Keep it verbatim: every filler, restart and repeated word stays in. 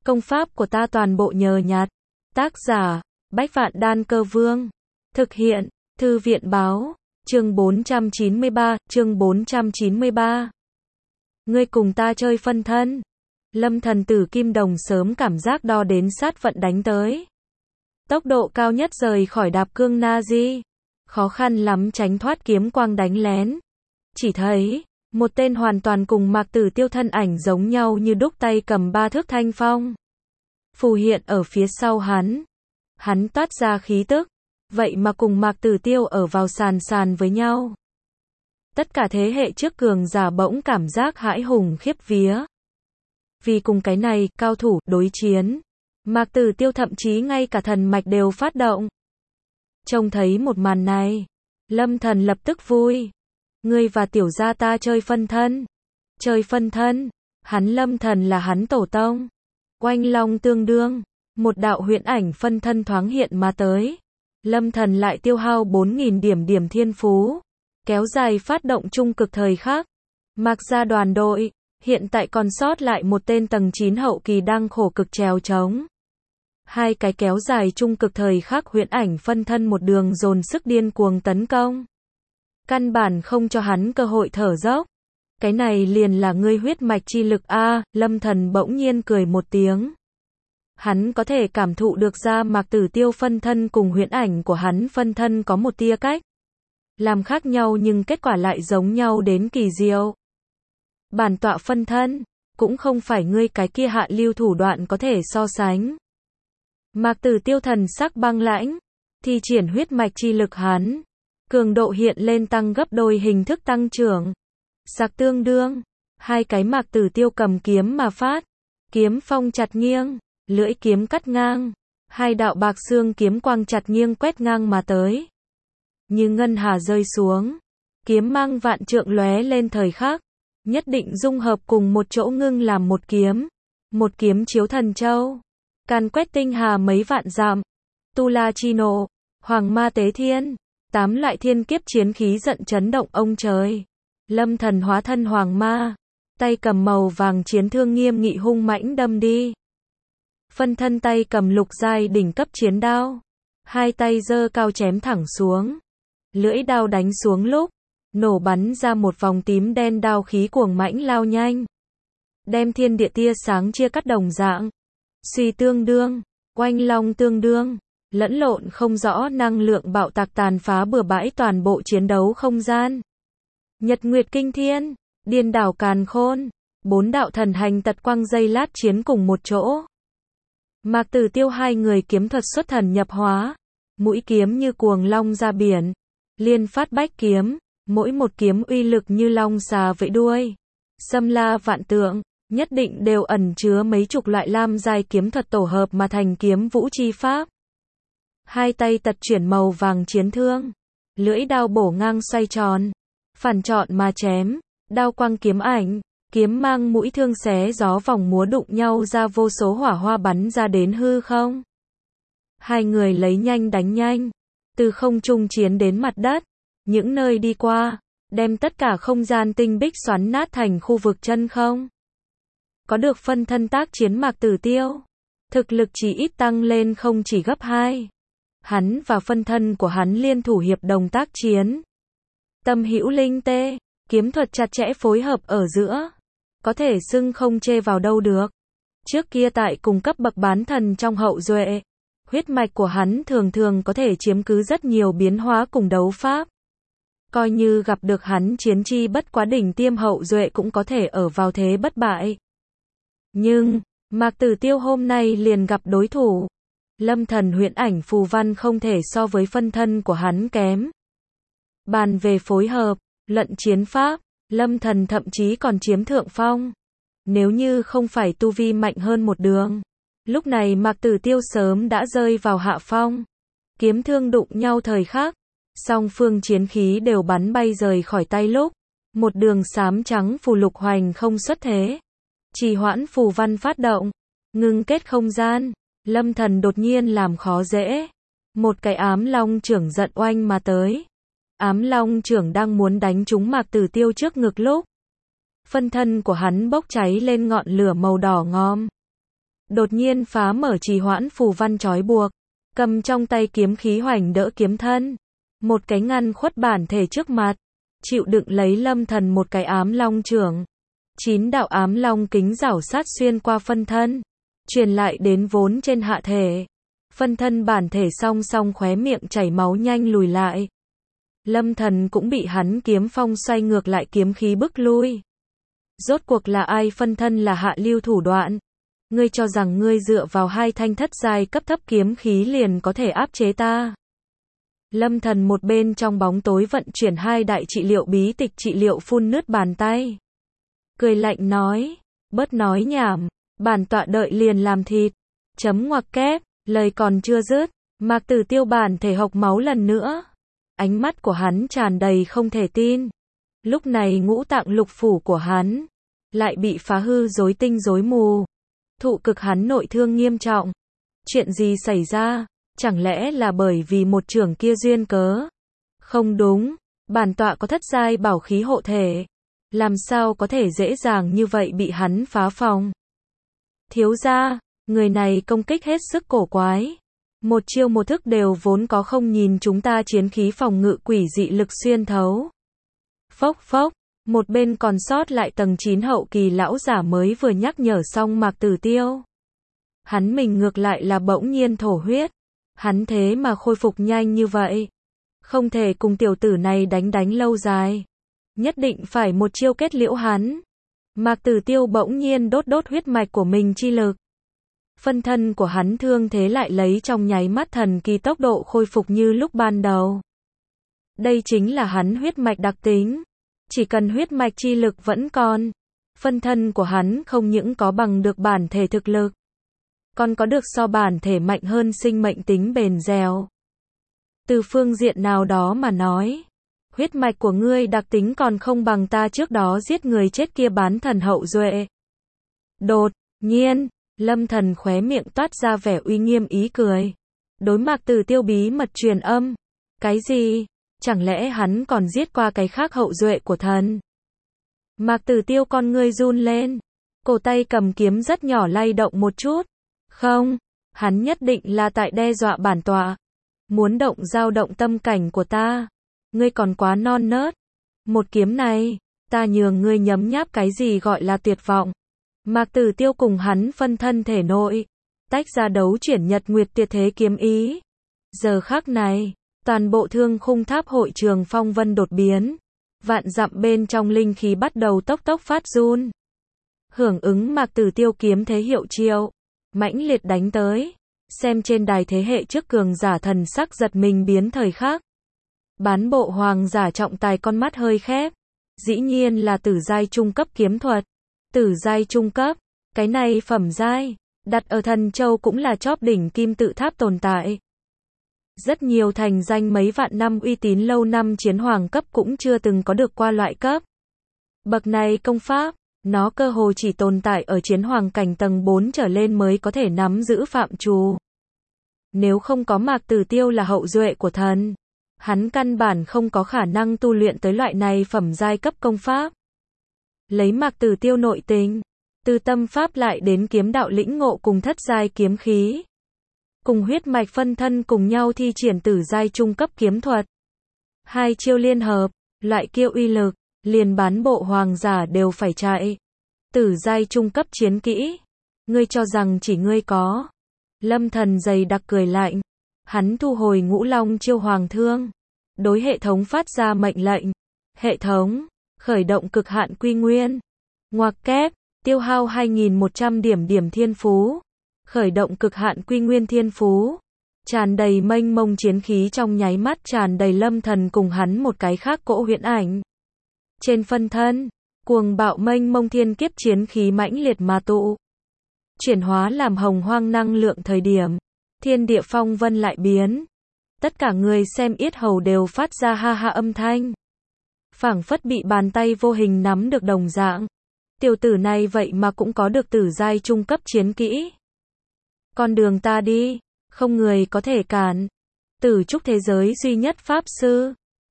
Công pháp của ta toàn bộ nhờ nhặt. Tác giả, Bách Vạn Đan Cơ Vương. Thực hiện, Thư viện Báo. Chương bốn trăm chín mươi ba, chương bốn trăm chín mươi ba. Ngươi cùng ta chơi phân thân. Lâm Thần Tử Kim Đồng sớm cảm giác đo đến sát vận đánh tới. Tốc độ cao nhất rời khỏi đạp cương Nazi. Khó khăn lắm tránh thoát kiếm quang đánh lén. Chỉ thấy, một tên hoàn toàn cùng Mạc Tử Tiêu thân ảnh giống nhau như đúc, tay cầm ba thước thanh phong. Phù hiện ở phía sau hắn. Hắn toát ra khí tức. Vậy mà cùng Mạc Tử Tiêu ở vào sàn sàn với nhau. Tất cả thế hệ trước cường giả bỗng cảm giác hãi hùng khiếp vía. Vì cùng cái này, cao thủ, đối chiến. Mạc Tử Tiêu thậm chí ngay cả thần mạch đều phát động. Trông thấy một màn này, Lâm Thần lập tức vui. Ngươi và tiểu gia ta chơi phân thân. Chơi phân thân. Hắn Lâm Thần là hắn tổ tông. Oanh long tương đương. Một đạo huyễn ảnh phân thân thoáng hiện mà tới. Lâm Thần lại tiêu hao bốn nghìn điểm điểm thiên phú. Kéo dài phát động trung cực thời khắc. Mạc gia đoàn đội. Hiện tại còn sót lại một tên tầng chín hậu kỳ đang khổ cực trèo trống. Hai cái kéo dài trung cực thời khắc huyễn ảnh phân thân một đường dồn sức điên cuồng tấn công. Căn bản không cho hắn cơ hội thở dốc. Cái này liền là ngươi huyết mạch chi lực a. Lâm Thần bỗng nhiên cười một tiếng. Hắn có thể cảm thụ được ra Mạc Tử Tiêu phân thân cùng huyễn ảnh của hắn phân thân có một tia cách làm khác nhau, nhưng kết quả lại giống nhau đến kỳ diệu. Bản tọa phân thân cũng không phải ngươi cái kia hạ lưu thủ đoạn có thể so sánh. Mạc Tử Tiêu thần sắc băng lãnh, thi triển huyết mạch chi lực hắn, cường độ hiện lên tăng gấp đôi, hình thức tăng trưởng. Sạc tương đương, hai cái Mạc Tử Tiêu cầm kiếm mà phát, kiếm phong chặt nghiêng, lưỡi kiếm cắt ngang, hai đạo bạc xương kiếm quang chặt nghiêng quét ngang mà tới. Như ngân hà rơi xuống, kiếm mang vạn trượng lóe lên thời khắc, nhất định dung hợp cùng một chỗ ngưng làm một kiếm. Một kiếm chiếu thần châu, càn quét tinh hà mấy vạn dặm. Tu La Chi Nộ, Hoàng Ma Tế Thiên, tám loại thiên kiếp chiến khí giận chấn động ông trời. Lâm Thần hóa thân Hoàng Ma, tay cầm màu vàng chiến thương nghiêm nghị hung mãnh đâm đi. Phân thân tay cầm lục giai đỉnh cấp chiến đao, hai tay giơ cao chém thẳng xuống. Lưỡi đao đánh xuống lúc, nổ bắn ra một vòng tím đen, đao khí cuồng mãnh lao nhanh, đem thiên địa tia sáng chia cắt đồng dạng. Suy tương đương, oanh long tương đương, lẫn lộn không rõ năng lượng bạo tạc tàn phá bừa bãi toàn bộ chiến đấu không gian. Nhật nguyệt kinh thiên, điên đảo càn khôn, bốn đạo thần hành tật quang dây lát chiến cùng một chỗ. Mạc Tử Tiêu hai người kiếm thuật xuất thần nhập hóa, mũi kiếm như cuồng long ra biển, liên phát bách kiếm, mỗi một kiếm uy lực như long xà vẫy đuôi, xâm la vạn tượng, nhất định đều ẩn chứa mấy chục loại lam giai kiếm thuật tổ hợp mà thành kiếm vũ chi pháp. Hai tay tật chuyển màu vàng chiến thương, lưỡi đao bổ ngang xoay tròn, phản trọn mà chém, đao quang kiếm ảnh, kiếm mang mũi thương xé gió vòng múa đụng nhau ra, vô số hỏa hoa bắn ra đến hư không. Hai người lấy nhanh đánh nhanh, từ không trung chiến đến mặt đất, những nơi đi qua, đem tất cả không gian tinh bích xoắn nát thành khu vực chân không. Có được phân thân tác chiến Mạc Tử Tiêu, thực lực chỉ ít tăng lên không chỉ gấp hai. Hắn và phân thân của hắn liên thủ hiệp đồng tác chiến. Tâm hữu linh tê, kiếm thuật chặt chẽ phối hợp ở giữa, có thể xưng không chê vào đâu được. Trước kia tại cùng cấp bậc bán thần trong hậu duệ, huyết mạch của hắn thường thường có thể chiếm cứ rất nhiều biến hóa cùng đấu pháp. Coi như gặp được hắn chiến chi bất quá đỉnh tiêm hậu duệ cũng có thể ở vào thế bất bại. Nhưng, Mạc Tử Tiêu hôm nay liền gặp đối thủ. Lâm Thần huyễn ảnh phù văn không thể so với phân thân của hắn kém. Bàn về phối hợp, lẫn chiến pháp, Lâm Thần thậm chí còn chiếm thượng phong. Nếu như không phải tu vi mạnh hơn một đường, lúc này Mạc Tử Tiêu sớm đã rơi vào hạ phong. Kiếm thương đụng nhau thời khắc, song phương chiến khí đều bắn bay rời khỏi tay lúc, một đường xám trắng phù lục hoành không xuất thế. Trì hoãn phù văn phát động, ngưng kết không gian, Lâm Thần đột nhiên làm khó dễ. Một cái ám long trưởng giận oanh mà tới. Ám long trưởng đang muốn đánh trúng Mạc Tử Tiêu trước ngực lúc, phân thân của hắn bốc cháy lên ngọn lửa màu đỏ ngòm. đột nhiên phá mở trì hoãn phù văn trói buộc, cầm trong tay kiếm khí hoành đỡ kiếm thân, một cái ngăn khuất bản thể trước mặt, chịu đựng lấy Lâm Thần một cái ám long chưởng. Chín đạo ám long kính rảo sát xuyên qua phân thân, truyền lại đến vốn trên hạ thể. Phân thân bản thể song song khóe miệng chảy máu nhanh lùi lại. Lâm Thần cũng bị hắn kiếm phong xoay ngược lại kiếm khí bức lui. Rốt cuộc là ai? Phân thân là hạ lưu thủ đoạn. Ngươi cho rằng ngươi dựa vào hai thanh thất giai cấp thấp kiếm khí liền có thể áp chế ta? Lâm Thần một bên trong bóng tối vận chuyển hai đại trị liệu bí tịch trị liệu phun nứt bàn tay. Cười lạnh nói, bớt nói nhảm, bản tọa đợi liền làm thịt. Chấm ngoặc kép, lời còn chưa dứt, Mạc Tử Tiêu bản thể hộc máu lần nữa. Ánh mắt của hắn tràn đầy không thể tin. Lúc này ngũ tạng lục phủ của hắn lại bị phá hư rối tinh rối mù. Thụ cực hắn nội thương nghiêm trọng. Chuyện gì xảy ra? Chẳng lẽ là bởi vì một trưởng kia duyên cớ? Không đúng, bản tọa có thất giai bảo khí hộ thể. Làm sao có thể dễ dàng như vậy bị hắn phá phòng? Thiếu gia, người này công kích hết sức cổ quái. Một chiêu một thức đều vốn có không nhìn chúng ta chiến khí phòng ngự quỷ dị lực xuyên thấu. Phốc phốc, một bên còn sót lại tầng chín hậu kỳ lão giả mới vừa nhắc nhở xong Mạc Tử Tiêu. Hắn mình ngược lại là bỗng nhiên thổ huyết. Hắn thế mà khôi phục nhanh như vậy. Không thể cùng tiểu tử này đánh đánh lâu dài. Nhất định phải một chiêu kết liễu hắn. Mạc Tử Tiêu bỗng nhiên đốt đốt huyết mạch của mình chi lực. Phân thân của hắn thương thế lại lấy trong nháy mắt thần kỳ tốc độ khôi phục như lúc ban đầu. Đây chính là hắn huyết mạch đặc tính. Chỉ cần huyết mạch chi lực vẫn còn, phân thân của hắn không những có bằng được bản thể thực lực, còn có được so bản thể mạnh hơn sinh mệnh tính bền dẻo. Từ phương diện nào đó mà nói, huyết mạch của ngươi đặc tính còn không bằng ta trước đó giết người chết kia bán thần hậu duệ. Đột nhiên, Lâm Thần khóe miệng toát ra vẻ uy nghiêm ý cười. Đối Mạc Tử Tiêu bí mật truyền âm. Cái gì? Chẳng lẽ hắn còn giết qua cái khác hậu duệ của thần? Mạc Tử Tiêu con ngươi run lên. Cổ tay cầm kiếm rất nhỏ lay động một chút. Không, hắn nhất định là tại đe dọa bản tọa. Muốn động dao động tâm cảnh của ta. Ngươi còn quá non nớt. Một kiếm này, ta nhường ngươi nhấm nháp cái gì gọi là tuyệt vọng. Mạc Tử Tiêu cùng hắn phân thân thể nội, tách ra đấu chuyển nhật nguyệt tuyệt thế kiếm ý. Giờ khắc này, toàn bộ thương khung tháp hội trường phong vân đột biến. Vạn dặm bên trong linh khí bắt đầu tốc tốc phát run. Hưởng ứng Mạc Tử Tiêu kiếm thế hiệu triệu, mãnh liệt đánh tới. Xem trên đài thế hệ trước cường giả thần sắc giật mình biến thời khắc. Bán bộ hoàng giả trọng tài con mắt hơi khép. Dĩ nhiên là tử giai trung cấp kiếm thuật. Tử giai trung cấp, cái này phẩm giai, đặt ở Thần Châu cũng là chóp đỉnh kim tự tháp tồn tại. Rất nhiều thành danh mấy vạn năm uy tín lâu năm chiến hoàng cấp cũng chưa từng có được qua loại cấp. Bậc này công pháp, nó cơ hồ chỉ tồn tại ở chiến hoàng cảnh tầng bốn trở lên mới có thể nắm giữ phạm trù. Nếu không có Mạc Tử Tiêu là hậu duệ của thần, hắn căn bản không có khả năng tu luyện tới loại này phẩm giai cấp công pháp. Lấy Mạc Tử Tiêu nội tình, từ tâm pháp lại đến kiếm đạo lĩnh ngộ cùng thất giai kiếm khí, cùng huyết mạch phân thân cùng nhau thi triển tử giai trung cấp kiếm thuật. Hai chiêu liên hợp, loại kia uy lực, liền bán bộ hoàng giả đều phải chạy. Tử giai trung cấp chiến kỹ, ngươi cho rằng chỉ ngươi có? Lâm Thần dày đặc cười lạnh, hắn thu hồi ngũ long chiêu hoàng thương, đối hệ thống phát ra mệnh lệnh. Hệ thống, khởi động cực hạn quy nguyên. Ngoặc kép, tiêu hao hai nghìn một trăm điểm điểm thiên phú. Khởi động cực hạn quy nguyên thiên phú. Tràn đầy mênh mông chiến khí trong nháy mắt tràn đầy Lâm Thần cùng hắn một cái khác cỗ huyễn ảnh. Trên phân thân, cuồng bạo mênh mông thiên kiếp chiến khí mãnh liệt mà tụ. Chuyển hóa làm hồng hoang năng lượng thời điểm. Thiên địa phong vân lại biến. Tất cả người xem yết hầu đều phát ra ha ha âm thanh. Phảng phất bị bàn tay vô hình nắm được đồng dạng. Tiểu tử này vậy mà cũng có được tử giai trung cấp chiến kỹ. Con đường ta đi, không người có thể cản. Tử trúc thế giới duy nhất pháp sư.